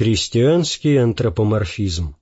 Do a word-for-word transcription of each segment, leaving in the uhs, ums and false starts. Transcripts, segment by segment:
Христианский антропоморфизм.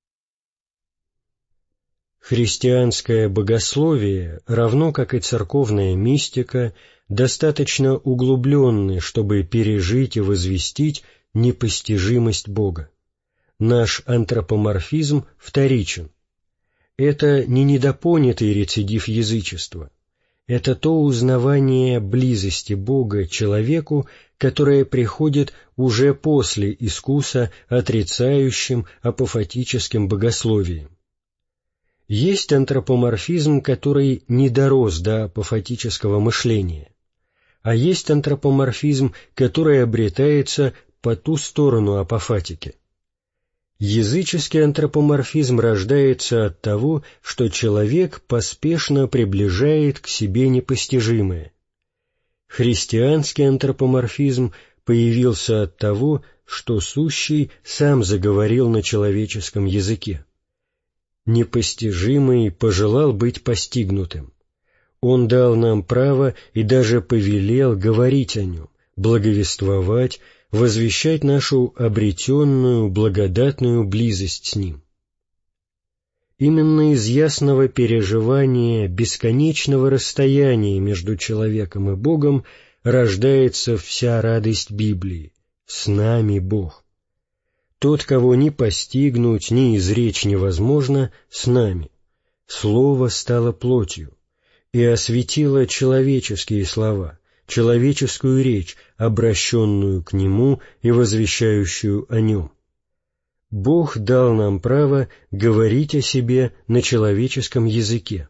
Христианское богословие, равно как и церковная мистика, достаточно углубленны, чтобы пережить и возвестить непостижимость Бога. Наш антропоморфизм вторичен. Это не недопонятый рецидив язычества. Это то узнавание близости Бога человеку, которое приходит уже после искуса отрицающим апофатическим богословием. Есть антропоморфизм, который не дорос до апофатического мышления, а есть антропоморфизм, который обретается по ту сторону апофатики. Языческий антропоморфизм рождается от того, что человек поспешно приближает к себе непостижимое. Христианский антропоморфизм появился от того, что сущий сам заговорил на человеческом языке. Непостижимый пожелал быть постигнутым. Он дал нам право и даже повелел говорить о нем, благовествовать, возвещать нашу обретенную благодатную близость с Ним. Именно из ясного переживания бесконечного расстояния между человеком и Богом рождается вся радость Библии — «С нами Бог». Тот, кого ни постигнуть, ни изречь невозможно, с нами. Слово стало плотью и осветило человеческие слова, человеческую речь, обращенную к Нему и возвещающую о Нем. Бог дал нам право говорить о себе на человеческом языке.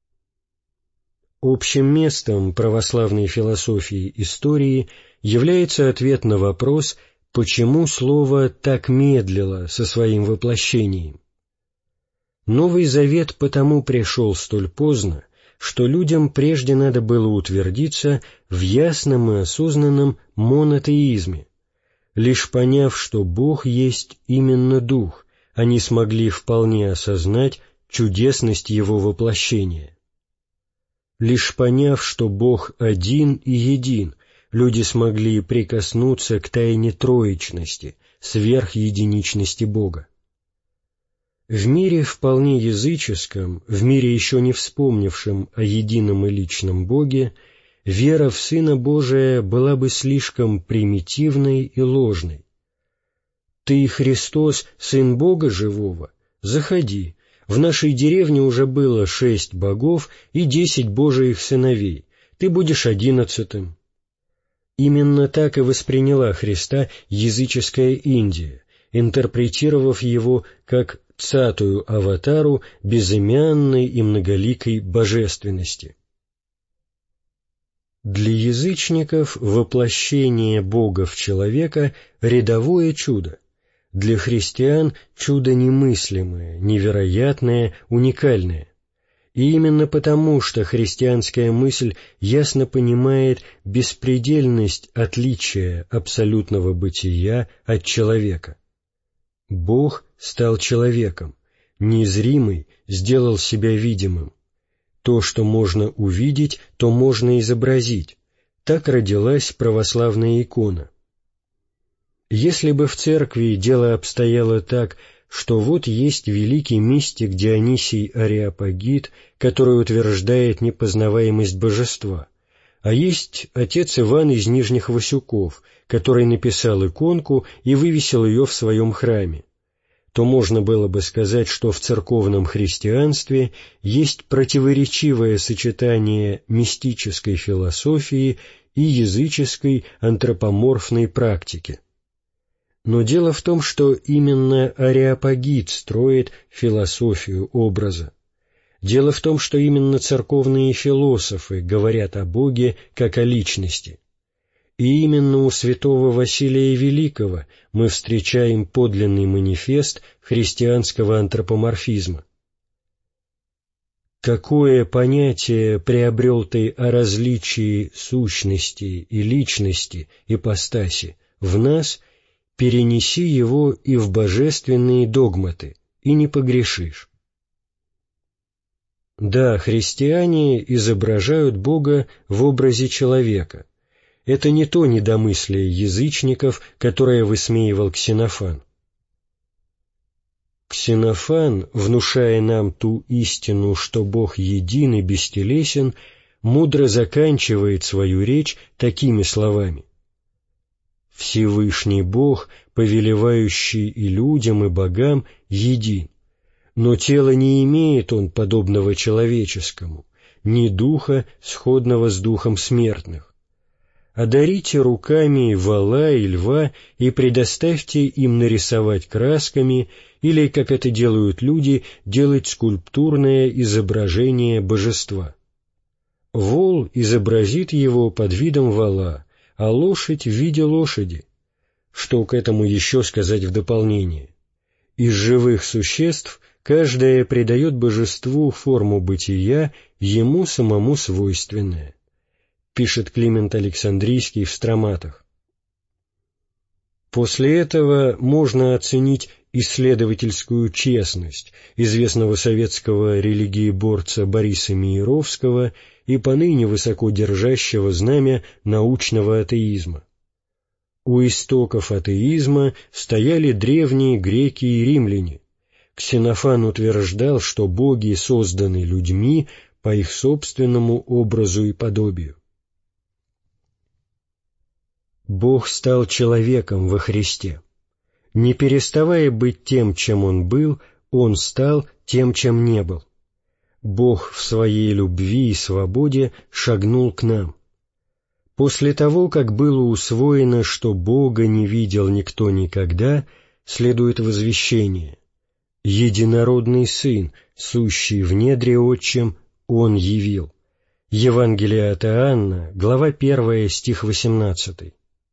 Общим местом православной философии истории является ответ на вопрос, почему слово так медлило со своим воплощением. Новый Завет потому пришел столь поздно, что людям прежде надо было утвердиться в ясном и осознанном монотеизме. Лишь поняв, что Бог есть именно Дух, они смогли вполне осознать чудесность Его воплощения. Лишь поняв, что Бог один и един, люди смогли прикоснуться к тайне троичности, сверхединичности Бога. В мире вполне языческом, в мире еще не вспомнившем о едином и личном Боге, вера в Сына Божия была бы слишком примитивной и ложной. «Ты, Христос, Сын Бога Живого? Заходи. В нашей деревне уже было шесть богов и десять Божиих сыновей. Ты будешь одиннадцатым». Именно так и восприняла Христа языческая Индия, интерпретировав его как цатую аватару безымянной и многоликой божественности. Для язычников воплощение Бога в человека — рядовое чудо, для христиан — чудо немыслимое, невероятное, уникальное. И именно потому, что христианская мысль ясно понимает беспредельность отличия абсолютного бытия от человека. Бог стал человеком, незримый сделал себя видимым. То, что можно увидеть, то можно изобразить. Так родилась православная икона. Если бы в церкви дело обстояло так, что вот есть великий мистик Дионисий Ареопагит, который утверждает непознаваемость божества, а есть отец Иван из Нижних Васюков, который написал иконку и вывесил ее в своем храме, то можно было бы сказать, что в церковном христианстве есть противоречивое сочетание мистической философии и языческой антропоморфной практики. Но дело в том, что именно Ареопагит строит философию образа. Дело в том, что именно церковные философы говорят о Боге как о личности. И именно у святого Василия Великого мы встречаем подлинный манифест христианского антропоморфизма. Какое понятие приобрел ты о различии сущности и личности, ипостаси, в нас, перенеси его и в божественные догматы, и не погрешишь. Да, христиане изображают Бога в образе человека. Это не то недомыслие язычников, которое высмеивал Ксенофан. Ксенофан, внушая нам ту истину, что Бог един и бестелесен, мудро заканчивает свою речь такими словами: «Всевышний Бог, повелевающий и людям, и богам, един, но тело не имеет он подобного человеческому, ни духа, сходного с духом смертных. Одарите руками вола и льва и предоставьте им нарисовать красками, или, как это делают люди, делать скульптурное изображение божества. Вол изобразит его под видом вола, а лошадь в виде лошади. Что к этому еще сказать в дополнение? Из живых существ каждое придает божеству форму бытия, ему самому свойственное», пишет Климент Александрийский в Строматах. После этого можно оценить исследовательскую честность известного советского религиеборца Бориса Мееровского и поныне высоко держащего знамя научного атеизма. У истоков атеизма стояли древние греки и римляне. Ксенофан утверждал, что боги созданы людьми по их собственному образу и подобию. Бог стал человеком во Христе. Не переставая быть тем, чем Он был, Он стал тем, чем не был. Бог в Своей любви и свободе шагнул к нам. После того, как было усвоено, что Бога не видел никто никогда, следует возвещение: «Единородный Сын, сущий в недре Отчим, Он явил». Евангелие от Иоанна, глава первая, стих восемнадцатый.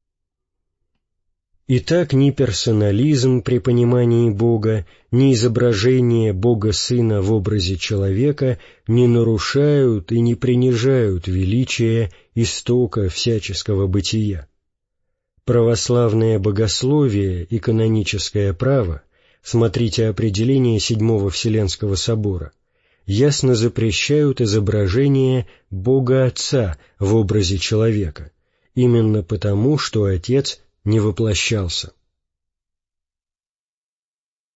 Итак, ни персонализм при понимании Бога, ни изображение Бога Сына в образе человека не нарушают и не принижают величие истока всяческого бытия. Православное богословие и каноническое право, смотрите определение Седьмого Вселенского собора, ясно запрещают изображение Бога Отца в образе человека, именно потому, что Отец не воплощался.